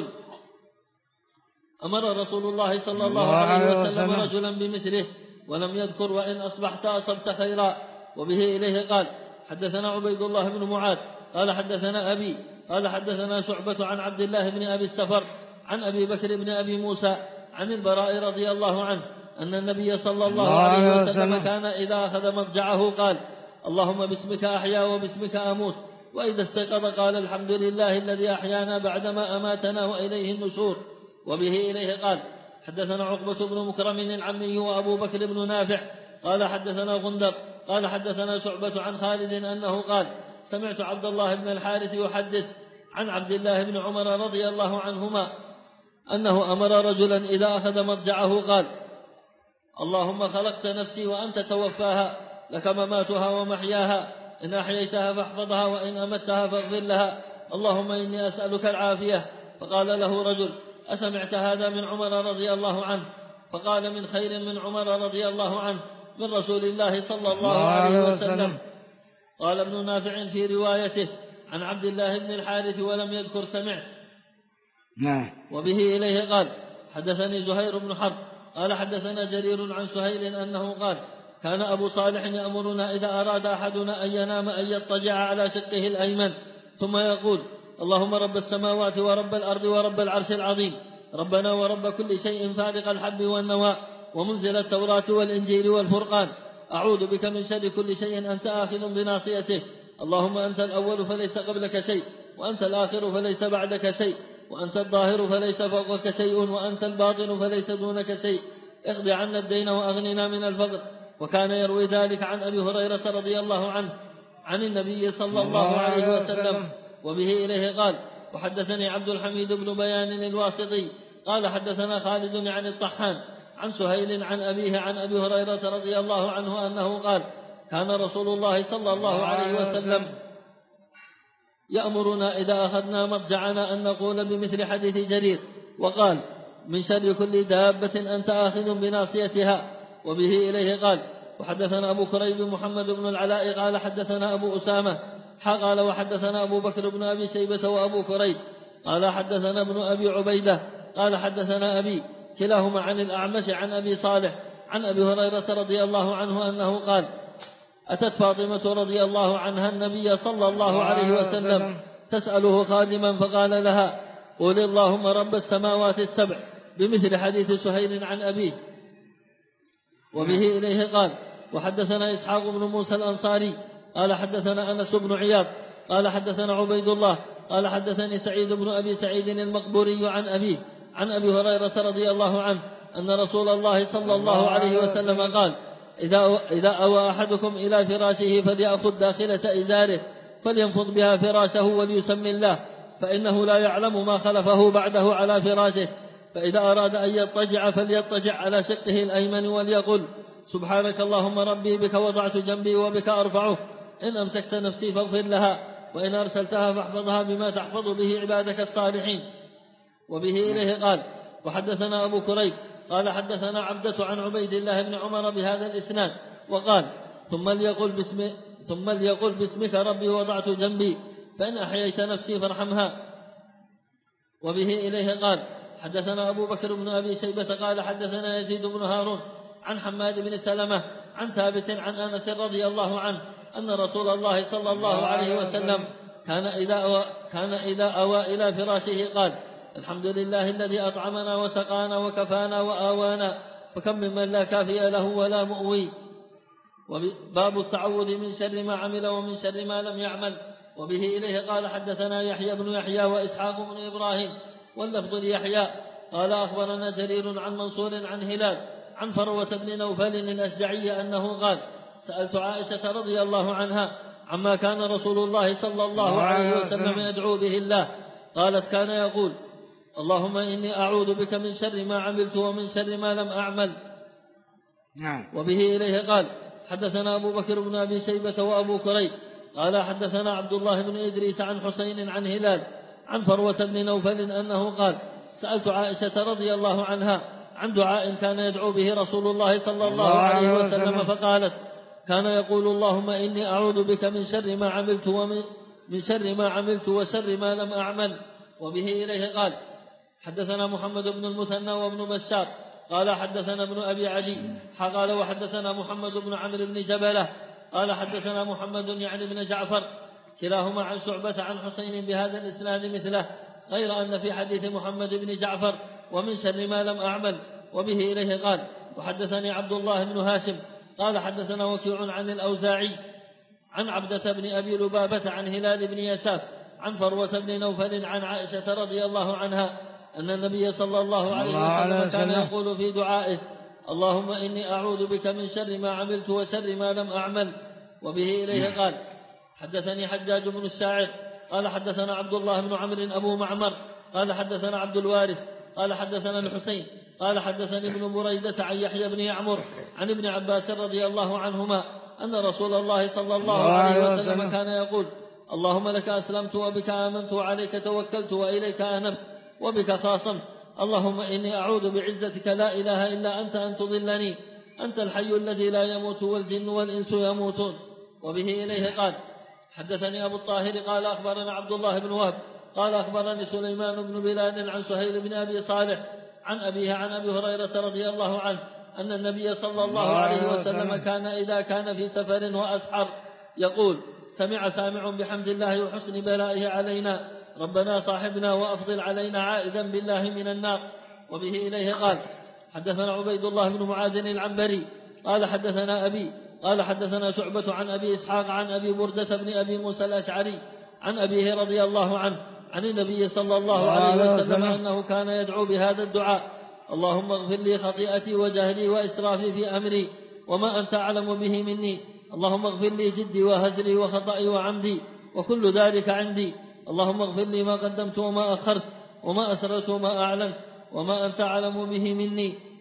أمر رسول الله صلى الله عليه وسلم رجلا بمثله ولم يذكر: وإن أصبحت أصبت خيرا. وبه إليه قال: حدثنا عبيد الله بن معاذ قال حدثنا أبي قال حدثنا شعبة عن عبد الله بن أبي السفر عن أبي بكر بن أبي موسى عن البراء رضي الله عنه أن النبي صلى الله عليه وسلم كان إذا أخذ مضجعه قال: اللهم باسمك أحيا وباسمك أموت، وإذا استيقظ قال: الحمد لله الذي أحيانا بعدما أماتنا وإليه النشور. وبه إليه قال: حدثنا عقبة بن مكرم العمي وأبو بكر بن نافع قال حدثنا غندر قال حدثنا شعبة عن خالد أنه قال: سمعت عبد الله بن الحارث يحدث عن عبد الله بن عمر رضي الله عنهما أنه أمر رجلا إذا أخذ مضجعه قال: اللهم خلقت نفسي وأنت توفاها، لك مماتها ومحياها، إن أحييتها فاحفظها وإن أمتها فاغفر لها، اللهم إني أسألك العافية. فقال له رجل: أسمعت هذا من عمر رضي الله عنه؟ فقال: من خير من عمر رضي الله عنه من رسول الله صلى الله عليه وسلم. قال ابن نافع في روايته عن عبد الله بن الحارث ولم يذكر سمعت. وبه إليه قال: حدثني زهير بن حرب قال حدثنا جرير عن سهيل أنه قال: كان أبو صالح يأمرنا إذا أراد أحدنا أن ينام أن يضطجع على شقه الأيمن ثم يقول: اللهم رب السماوات ورب الأرض ورب العرش العظيم، ربنا ورب كل شيء فالق الحب والنوى ومنزل التوراة والإنجيل والفرقان، أعوذ بك من شر كل شيء أنت آخذ بناصيته، اللهم أنت الأول فليس قبلك شيء، وأنت الآخر فليس بعدك شيء، وأنت الظاهر فليس فوقك شيء، وأنت الباطن فليس دونك شيء، اقض عنا الدين وأغننا من الفقر. وكان يروي ذلك عن أبي هريرة رضي الله عنه عن النبي صلى الله عليه وسلم. وبه إليه قال: وحدثني عبد الحميد بن بيان الواسطي قال حدثنا خالد عن الطحان عن سهيل عن أبيه عن أبي هريرة رضي الله عنه أنه قال كان رسول الله صلى الله عليه وسلم يأمرنا إذا أخذنا مضجعنا أن نقول بمثل حديث جرير، وقال من شر كل دابة أنت آخذ بناصيتها. وبه إليه قال وحدثنا أبو كريب محمد بن العلاء قال حدثنا أبو أسامة قال وحدثنا أبو بكر بن أبي شيبة وأبو كريب قال حدثنا ابن أبي عبيدة قال حدثنا أبي كلاهما عن الأعمش عن أبي صالح عن أبي هريرة رضي الله عنه أنه قال أتت فاطمة رضي الله عنها النبي صلى الله عليه وسلم تسأله خادما فقال لها قل اللهم رب السماوات السبع بمثل حديث سهيل عن أبيه. وبه إليه قال وحدثنا إسحاق بن موسى الأنصاري قال حدثنا أنس بن عياض قال حدثنا عبيد الله قال حدثني سعيد بن أبي سعيد المقبوري عن أبيه عن أبي هريرة رضي الله عنه أن رسول الله صلى الله عليه وسلم قال إذا أوى أحدكم إلى فراشه فليأخذ داخلة إزاره فلينفض بها فراشه وليسمي الله فإنه لا يعلم ما خلفه بعده على فراشه. فإذا أراد أن يضطجع فليضطجع على شقه الأيمن وليقل سبحانك اللهم ربي بك وضعت جنبي وبك أرفعه إن أمسكت نفسي فاغفر لها وإن أرسلتها فاحفظها بما تحفظ به عبادك الصالحين. وبه إليه قال وحدثنا أبو كريب قال حدثنا عبدة عن عبيد الله بن عمر بهذا الإسناد وقال ثم ليقل باسمك ربي وضعت جنبي فإن أحييت نفسي فارحمها. وبه إليه قال حدثنا أبو بكر بن أبي شيبة قال حدثنا يزيد بن هارون عن حماد بن سلمة عن ثابت عن أنس رضي الله عنه أن رسول الله صلى الله عليه وسلم كان إذا أوى إلى فراشه قال الحمد لله الذي أطعمنا وسقانا وكفانا وآوانا فكم ممن لا كافي له ولا مؤوي. باب التعوذ من شر ما عمل ومن شر ما لم يعمل. وبه إليه قال حدثنا يحيى بن يحيى وإسحاق بن إبراهيم واللفظ ليحيى قال أخبرنا جرير عن منصور عن هلال عن فروة بن نوفل الأشجعي أنه قال سألت عائشة رضي الله عنها عما كان رسول الله صلى الله عليه وسلم يدعو به الله قالت كان يقول اللهم إني أعوذ بك من شر ما عملت ومن شر ما لم أعمل. وبه إليه قال حدثنا أبو بكر بن أبي شيبة وأبو كريب قال حدثنا عبد الله بن إدريس عن حسين عن هلال عن فروة بن نوفل أنه قال سألت عائشة رضي الله عنها عن دعاء كان يدعو به رسول الله صلى الله عليه وسلم فقالت كان يقول اللهم إني أعوذ بك من شر ما عملت ومن شر ما عملت وشر ما لم أعمل. وبه إليه قال حدثنا محمد بن المثنى وابن بشار قال حدثنا ابن أبي عدي قال وحدثنا محمد بن عمرو بن جبلة قال حدثنا محمد يعني بن جعفر كلاهما عن شعبة عن حسين بهذا الإسناد مثله غير أن في حديث محمد بن جعفر ومن شر ما لم أعمل. وبه إليه قال وحدثني عبد الله بن هاشم قال حدثنا وكيع عن الأوزاعي عن عبدة بن أبي لبابة عن هلال بن يساف عن فروة بن نوفل عن عائشة رضي الله عنها أن النبي صلى الله عليه وسلم كان يقول في دعائه اللهم إني أعوذ بك من شر ما عملت وشر ما لم أعمل. وبه إليه قال حدثني حجاج بن الشاعر قال حدثنا عبد الله بن عمرو أبو معمر قال حدثنا عبد الوارث قال حدثنا الحسين قال حدثني ابن بريدة عن يحيى بن يعمر عن ابن عباس رضي الله عنهما أن رسول الله صلى الله عليه وسلم كان يقول اللهم لك أسلمت وبك آمنت وعليك توكلت وإليك أنبت وبك خاصمت اللهم إني أعوذ بعزتك لا إله إلا أنت أن تضلني أنت الحي الذي لا يموت والجن والإنس يموتون. وبه إليه قال حدثني أبو الطاهر قال أخبرنا عبد الله بن وهب قال أخبرني سليمان بن بلال عن سهيل بن أبي صالح عن أبيه عن أبي هريرة رضي الله عنه أن النبي صلى الله عليه وسلم كان إذا كان في سفر وأسحر يقول سمع سامع بحمد الله وحسن بلائه علينا ربنا صاحبنا وأفضل علينا عائدا بالله من النار. وبه إليه قال حدثنا عبيد الله بن معاذ العنبري قال حدثنا أبي قال حدثنا شعبة عن أبي إسحاق عن أبي بردة بن أبي موسى الأشعري عن أبيه رضي الله عنه عن النبي صلى الله عليه وسلم أنه كان يدعو بهذا الدعاء اللهم اغفر لي خطيئتي وجهلي وإسرافي في أمري وما أنت أعلم به مني اللهم اغفر لي جدي وهزلي وخطئي وعمدي وكل ذلك عندي اللهم اغفر لي ما قدمت وما أخرت وما أسررت وما أعلنت وما أنت أعلم به مني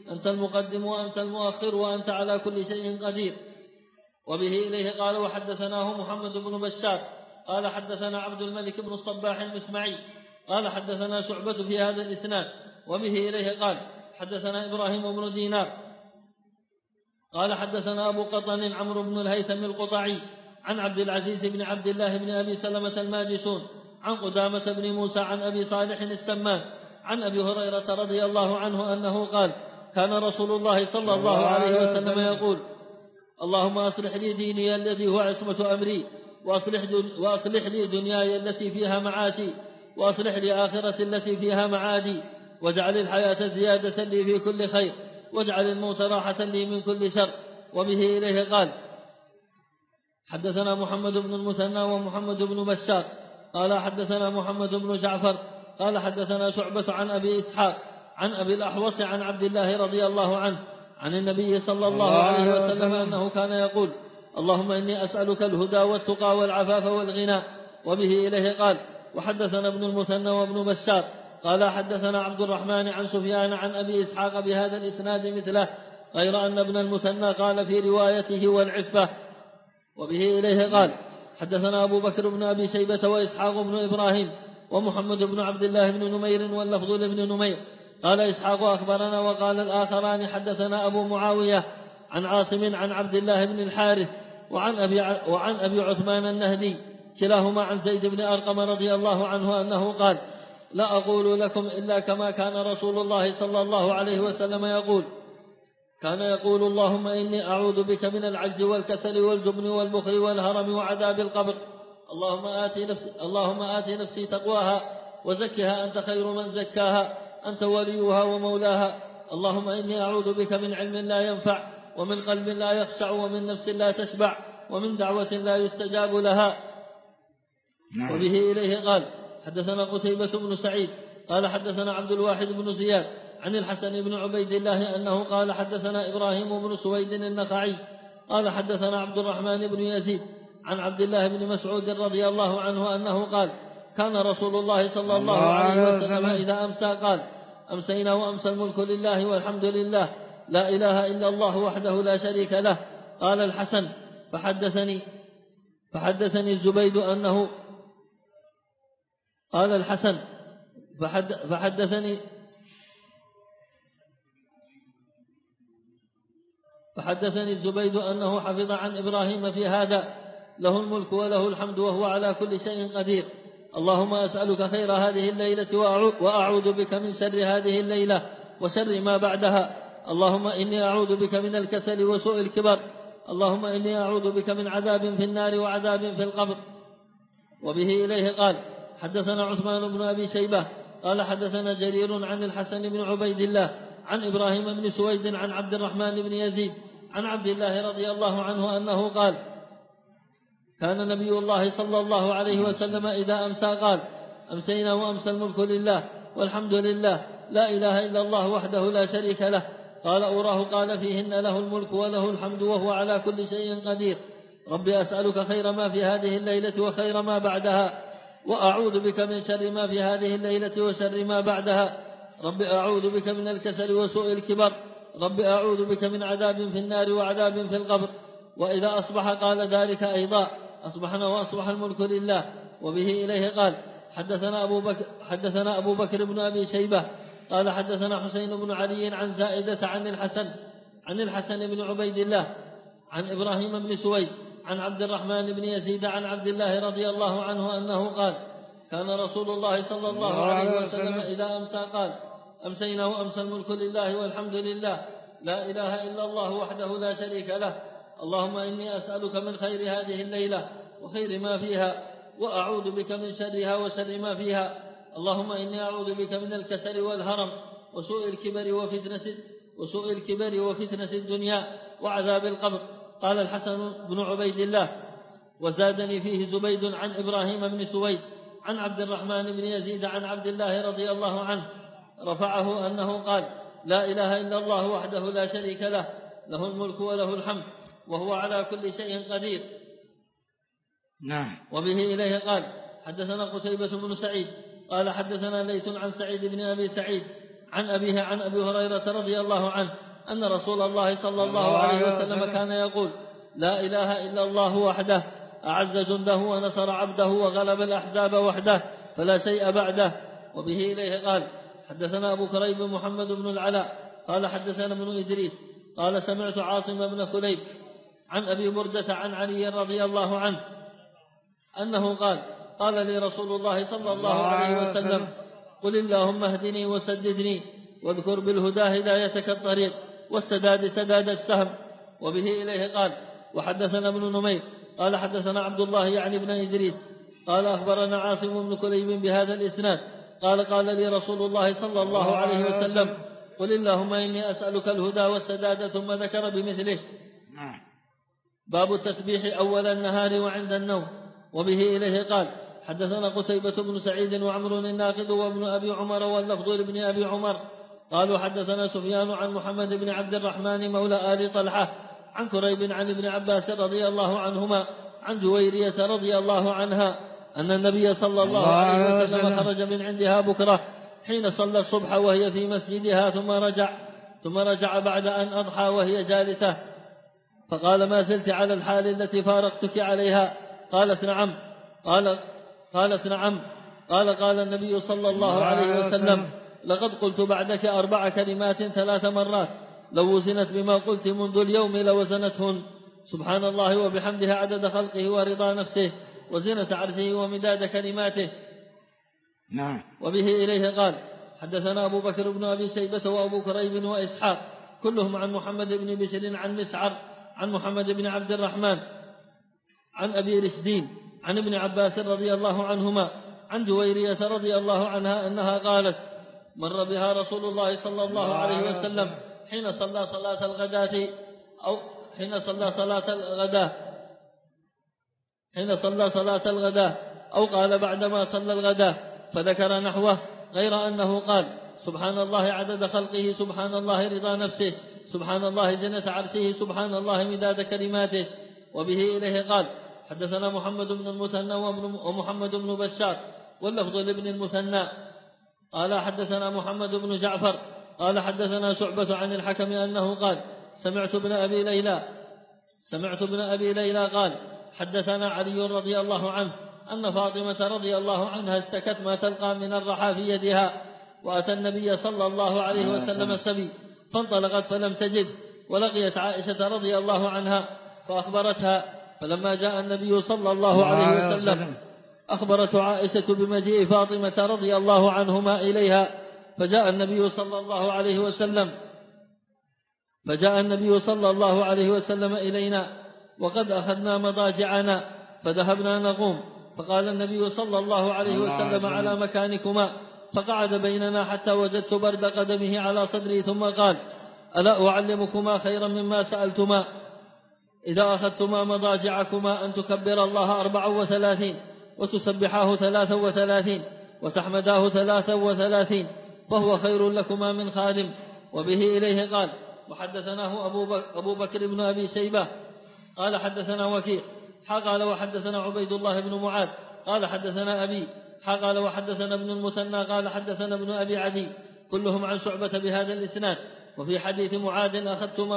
أنت المقدم وأنت المؤخر وأنت على كل شيء قدير. وبه إليه قال وحدثناه محمد بن بشار قال حدثنا عبد الملك بن الصباح المسمعي قال حدثنا شعبة في هذا الإسناد. وبه إليه قال حدثنا إبراهيم بن دينار قال حدثنا أبو قطن عمرو بن الهيثم القطعي عن عبد العزيز بن عبد الله بن أبي سلمة الماجشون عن قدامة بن موسى عن أبي صالح السمان عن أبي هريرة رضي الله عنه أنه قال كان رسول الله صلى الله عليه وسلم يقول اللهم أصلح لي ديني الذي هو عصمة أمري وأصلح لي دنياي التي فيها معاشي وأصلح لي آخرتي التي فيها معادي واجعل الحياة زيادة لي في كل خير واجعل الموت راحة لي من كل شر. وبه إليه قال حدثنا محمد بن المثنى ومحمد بن بشار قال حدثنا محمد بن جعفر قال حدثنا شعبة عن أبي إسحاق عن أبي الأحوص عن عبد الله رضي الله عنه عن النبي صلى الله عليه وسلم أنه كان يقول اللهم إني أسألك الهدى والتقى والعفاف والغنى. وبه إليه قال وحدثنا ابن المثنى وابن بشار قال حدثنا عبد الرحمن عن سفيان عن أبي إسحاق بهذا الإسناد مثله غير أن ابن المثنى قال في روايته والعفة. وبه إليه قال حدثنا أبو بكر بن أبي شيبة وإسحاق بن إبراهيم ومحمد بن عبد الله بن نمير واللفظ لابن نمير قال إسحاق أخبرنا وقال الآخران حدثنا أبو معاوية عن عاصم عن عبد الله بن الحارث وعن أبي عثمان النهدي كلاهما عن زيد بن أرقم رضي الله عنه أنه قال لا أقول لكم إلا كما كان رسول الله صلى الله عليه وسلم يقول كان يقول اللهم إني أعوذ بك من العجز والكسل والجبن والبخل والهرم وعذاب القبر اللهم آت نفسي تقواها وزكها أنت خير من زكاها أنت وليها ومولاها اللهم إني أعوذ بك من علم لا ينفع ومن قلب لا يخشع ومن نفس لا تشبع ومن دعوة لا يستجاب لها. وبه إليه قال حدثنا قتيبة بن سعيد قال حدثنا عبد الواحد بن زياد عن الحسن بن عبيد الله أنه قال حدثنا إبراهيم بن سويد النخعي قال حدثنا عبد الرحمن بن يزيد عن عبد الله بن مسعود رضي الله عنه أنه قال كان رسول الله صلى الله عليه وسلم إذا أمسى قال أمسينا وأمسى الملك لله والحمد لله لا إله إلا الله وحده لا شريك له. قال الحسن فحدثني الزبيد أنه قال الحسن فحدثني الزبيد أنه حفظ عن إبراهيم في هذا له الملك وله الحمد وهو على كل شيء قدير. اللهم أسألك خير هذه الليلة وأعوذ بك من شر هذه الليلة وشر ما بعدها. اللهم إني أعوذ بك من الكسل وسوء الكبر. اللهم إني أعوذ بك من عذاب في النار وعذاب في القبر. وبه إليه قال حدثنا عثمان بن أبي شيبة قال حدثنا جرير عن الحسن بن عبيد الله عن إبراهيم بن سويد عن عبد الرحمن بن يزيد عن عبد الله رضي الله عنه أنه قال كان نبي الله صلى الله عليه وسلم إذا أمسى قال أمسينا وأمسى الملك لله والحمد لله لا إله إلا الله وحده لا شريك له. قال أوراه قال فيهن له الملك وله الحمد وهو على كل شيء قدير. ربي أسألك خير ما في هذه الليلة وخير ما بعدها وأعوذ بك من شر ما في هذه الليلة وشر ما بعدها. رب أعوذ بك من الكسل وسوء الكبر. رب أعوذ بك من عذاب في النار وعذاب في القبر. وإذا أصبح قال ذلك أيضا أصبحنا وأصبح الملك لله. وبه إليه قال حدثنا أبو بكر بن أبي شيبة قال حدثنا حسين بن علي عن زائدة عن الحسن بن عبيد الله عن إبراهيم بن سويد عن عبد الرحمن بن يزيد عن عبد الله رضي الله عنه أنه قال كان رسول الله صلى الله عليه وسلم إذا أمسى قال أمسينا وأمسى الملك لله والحمد لله لا إله إلا الله وحده لا شريك له. اللهم إني أسألك من خير هذه الليلة وخير ما فيها وأعوذ بك من شرها وشر ما فيها. اللهم إني أعوذ بك من الكسل والهرم وسوء الكبر وفتنة الدنيا وعذاب القبر. قال الحسن بن عبيد الله وزادني فيه زبيد عن إبراهيم بن سويد عن عبد الرحمن بن يزيد عن عبد الله رضي الله عنه رفعه أنه قال لا إله إلا الله وحده لا شريك له له الملك وله الحمد وهو على كل شيء قدير. نعم. وبه إليه قال حدثنا قتيبة بن سعيد قال حدثنا ليث عن سعيد بن أبي سعيد عن أبيه عن أبي هريرة رضي الله عنه أن رسول الله صلى الله عليه وسلم كان يقول: لا إله إلا الله وحده أعز جنده ونصر عبده وغلب الأحزاب وحده فلا شيء بعده. وبه إليه قال: حدثنا أبو كريب محمد بن العلاء قال حدثنا ابن إدريس قال سمعت عاصم بن كليب عن أبي بردة عن علي رضي الله عنه أنه قال: قال لي رسول الله صلى الله عليه وسلم: قل اللهم اهدني وسددني واذكر بالهدى هدايتك الطريق والسداد سداد السهم. وبه إليه قال: وحدثنا ابن نمير قال حدثنا عبد الله يعني ابن إدريس قال أخبرنا عاصم بن كليب بهذا الإسناد قال لي رسول الله صلى الله عليه وسلم: قل اللهم إني أسألك الهدى والسداد، ثم ذكر بمثله. باب التسبيح أول النهار وعند النوم. وبه إليه قال: حدثنا قتيبة بن سعيد وعمر الناقد وابن أبي عمر واللفظ لابن أبي عمر قالوا حدثنا سفيان عن محمد بن عبد الرحمن مولى آل طلحة عن كريب عن ابن عباس رضي الله عنهما عن جويرية رضي الله عنها أن النبي صلى الله عليه وسلم خرج من عندها بكرة حين صلى الصبح وهي في مسجدها ثم رجع بعد أن أضحى وهي جالسة، فقال: ما زلت على الحال التي فارقتك عليها؟ قالت: نعم. قال النبي صلى الله عليه وسلم: لقد قلت بعدك 4 كلمات 3 مرات، لو وزنت بما قلت منذ اليوم لوزنتهن: سبحان الله وبحمده عدد خلقه ورضا نفسه وزنة عرشه ومداد كلماته. نعم. وبه إليه قال: حدثنا أبو بكر بن أبي شيبة وأبو كريب وإسحاق كلهم عن محمد بن بشر عن مسعر عن محمد بن عبد الرحمن عن أبي رشدين عن ابن عباس رضي الله عنهما عن جويرية رضي الله عنها أنها قالت: مر بها رسول الله صلى الله عليه وسلم حين صلى صلاة الغداة أو قال بعدما صلى الغداة، فذكر نحوه غير أنه قال: سبحان الله عدد خلقه، سبحان الله رضا نفسه، سبحان الله زنة عرشه، سبحان الله مداد كلماته. وبه إليه قال: حدثنا محمد بن المثنى ومحمد بن بشار واللفظ لابن المثنى قال حدثنا محمد بن جعفر قال حدثنا شعبة عن الحكم أنه قال: سمعت ابن أبي ليلى قال: حدثنا علي رضي الله عنه أن فاطمة رضي الله عنها اشتكت ما تلقى من الرحى في يدها، وأتى النبي صلى الله عليه وسلم السبي فانطلقت فلم تجد، ولقيت عائشة رضي الله عنها فأخبرتها، فلما جاء النبي صلى الله عليه وسلم أخبرت عائشة بمجيء فاطمة رضي الله عنهما إليها، فجاء النبي صلى الله عليه وسلم إلينا وقد أخذنا مضاجعنا فذهبنا نقوم، فقال النبي صلى الله عليه وسلم: على مكانكما، فقعد بيننا حتى وجدت برد قدمه على صدري، ثم قال: ألا أعلمكما خيرا مما سألتما؟ إذا أخذتما مضاجعكما أن تكبر الله 34 وتسبحاه 33 وتحمداه 33 فهو خير لكما من خادم. وبه إليه قال: وحدثناه أبو بكر بن أبي شيبة قال حدثنا وكيع قال وحدثنا عبيد الله بن معاذ قال حدثنا أبي قال وحدثنا ابن المثنى قال حدثنا ابن أبي عدي كلهم عن شعبة بهذا الإسناد. وفي حديث معاذ: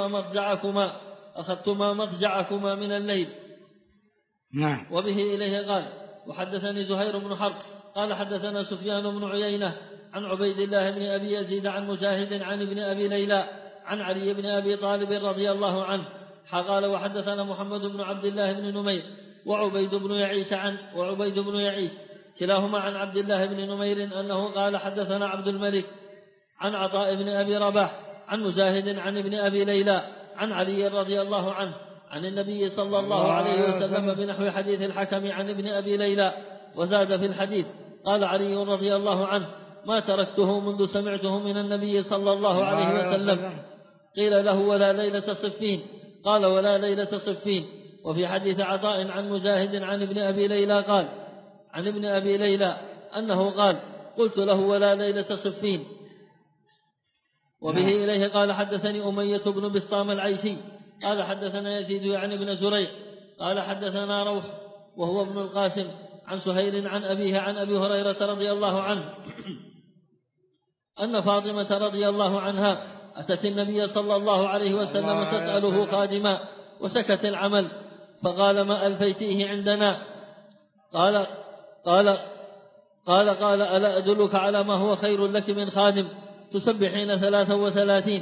أخذتما مضجعكما من الليل. نعم. وبه إليه قال: وحدثني زهير بن حرب قال حدثنا سفيان بن عيينة عن عبيد الله بن أبي يزيد عن مجاهد عن ابن أبي ليلى عن علي بن أبي طالب رضي الله عنه قال: وحدثنا محمد بن عبد الله بن نمير وعبيد بن يعيش كلاهما عن عبد الله بن نمير أنه قال: حدثنا عبد الملك عن عطاء بن أبي رباح عن مجاهد عن ابن أبي ليلى عن علي رضي الله عنه عن النبي صلى الله عليه وسلم بنحو حديث الحكم عن ابن أبي ليلى، وزاد في الحديث: قال علي رضي الله عنه: ما تركته منذ سمعته من النبي صلى الله عليه وسلم. قيل له: ولا ليلة صفين؟ قال: ولا ليلة صفين. وفي حديث عطاء عن مجاهد عن ابن أبي ليلى قال: عن ابن أبي ليلى أنه قال: قلت له: ولا ليلة صفين. وبه إليه قال: حدثني أمية بن بسطام العيشي قال حدثنا يزيد يعني بن زريع قال حدثنا روح وهو ابن القاسم عن سهيل عن أبيه عن أبي هريرة رضي الله عنه أن فاطمة رضي الله عنها أتت النبي صلى الله عليه وسلم تسأله خادما وسكت العمل، فقال: ما ألفيتيه عندنا؟ قال: ألا أدلك على ما هو خير لك من خادم؟ تسبحين 33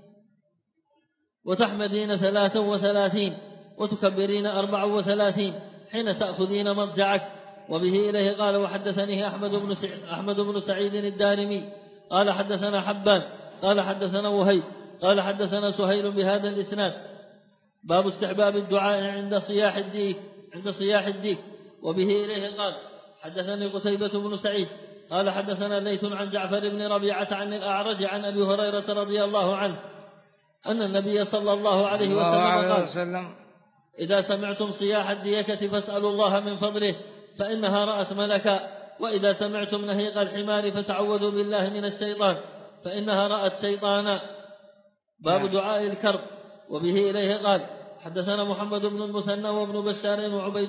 وتحمدين 33 وتكبرين 34 حين تأخذين مضجعك. وبه إليه قال: وحدثني أحمد بن سعيد الدارمي قال حدثنا حبان قال حدثنا وهيب قال حدثنا سهيل بهذا الإسناد. باب استحباب الدعاء عند صياح الديك. وبه إليه قال: حدثني قتيبة بن سعيد قال حدثنا ليث عن جعفر بن ربيعة عن الأعرج عن أبي هريرة رضي الله عنه أن النبي صلى الله عليه وسلم قال: إذا سمعتم صياح الديكة فاسألوا الله من فضله فإنها رأت ملكا، وإذا سمعتم نهيق الحمار فتعوذوا بالله من الشيطان فإنها رأت شيطانا. باب دعاء الكرب. وبه إليه قال: حدثنا محمد بن المثنى وابن بشار وعبيد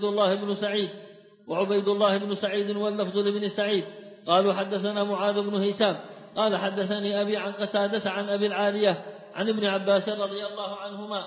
الله بن سعيد واللفظ لابن سعيد قالوا حدثنا معاذ بن هشام قال حدثني أبي عن قتادة عن أبي العالية عن ابن عباس رضي الله عنهما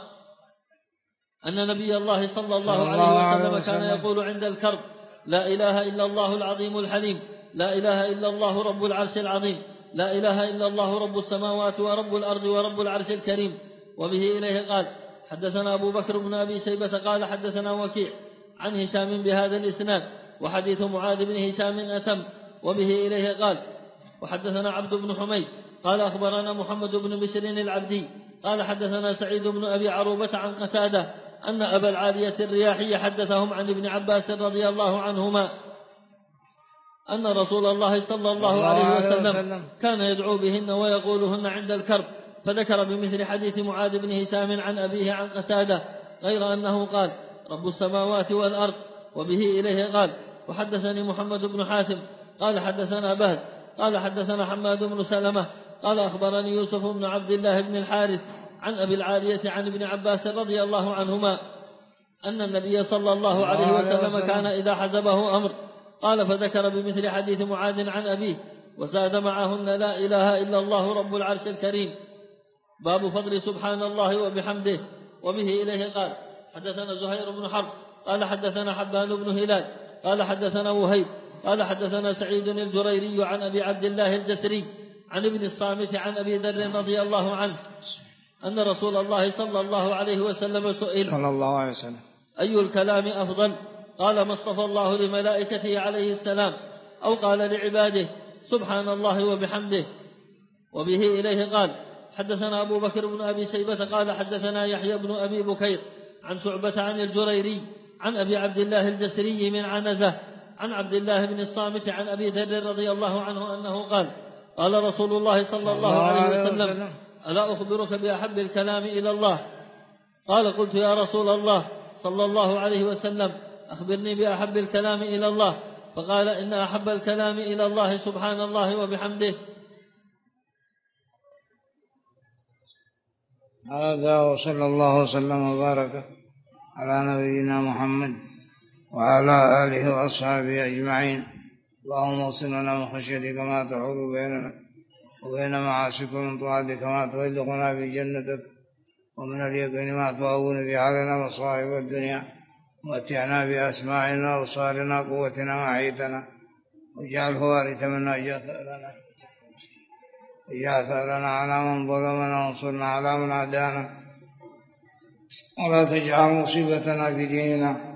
أن نبي الله صلى الله عليه وسلم كان يقول عند الكرب: لا إله إلا الله العظيم الحليم، لا إله إلا الله رب العرش العظيم، لا إله إلا الله رب السماوات ورب الأرض ورب العرش الكريم. وبه إليه قال: حدثنا أبو بكر بن أبي شيبة قال حدثنا وكيع عن هشام بهذا الإسناد، وحديث معاذ بن هشام أتم. وبه إليه قال: وحدثنا عبد بن حميد قال أخبرنا محمد بن بشر العبدي قال حدثنا سعيد بن أبي عروبة عن قتادة أن أبا العالية الرياحي حدثهم عن ابن عباس رضي الله عنهما أن رسول الله صلى الله عليه وسلم كان يدعو بهن ويقولهن عند الكرب، فذكر بمثل حديث معاذ بن هشام عن أبيه عن قتادة، غير أنه قال: رب السماوات والأرض. وبه إليه قال: وحدثني محمد بن حاتم قال حدثنا بهز قال حدثنا حماد بن سلمة قال أخبرني يوسف بن عبد الله بن الحارث عن أبي العالية عن ابن عباس رضي الله عنهما أن النبي صلى الله عليه وسلم كان إذا حزبه أمر قال، فذكر بمثل حديث معاذ عن أبيه وزاد معهن: لا إله إلا الله رب العرش الكريم. باب فضل سبحان الله وبحمده. وبه إليه قال: حدثنا زهير بن حرب قال حدثنا حبان بن هلال قال حدثنا وهيب قال حدثنا سعيد الجريري عن أبي عبد الله الجسري عن ابن الصامت عن أبي ذر رضي الله عنه أن رسول الله صلى الله عليه وسلم سئل: أي الكلام أفضل؟ قال: ما اصطفى الله لملائكته عليه السلام، أو قال لعباده: سبحان الله وبحمده. وبه إليه قال: حدثنا أبو بكر بن أبي شيبة قال حدثنا يحيى بن أبي بكير عن شعبة عن الجريري عن أبي عبد الله الجسري من عنزة عن عبد الله بن الصامت عن أبي ذر رضي الله عنه أنه قال: قال رسول الله صلى الله عليه وسلم: ألا أخبرك بأحب الكلام إلى الله؟ قال: قلت يا رسول الله صلى الله عليه وسلم أخبرني بأحب الكلام إلى الله. فقال: إن أحب الكلام إلى الله سبحان الله وبحمده. هذا وصلى الله وسلم وبارك على نبينا محمد وعلى آله وأصحابه أجمعين. اللهم اغفر لنا من خشيتك ما تحول بيننا وبين معاصيك ومن طاعتك ما تبلغنا بجنتك ومن اليقين ما تهون به علينا مصائب الدنيا ومتعنا بأسماعنا وأبصارنا قوتنا ما أحييتنا واجعله وارثا منا واجعل ثأرنا على من ظلمنا وانصرنا على من عادانا ولا تجعل مصيبتنا في ديننا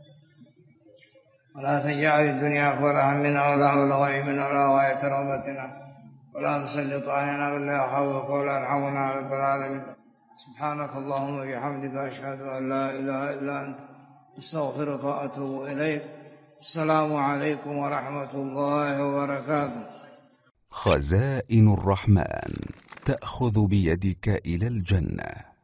ولا تجعل الدنيا أكبر همنا ولا مبلغ علمنا ولا غاية رغبتنا ولا تسلط علينا من لا يخافك ولا يرحمنا يا رب العالمين. سبحانك اللهم وبحمدك أشهد أن لا إله إلا أنت أستغفرك وأتوب إليك. السلام عليكم ورحمة الله وبركاته. خزائن الرحمن تأخذ بيدك إلى الجنة.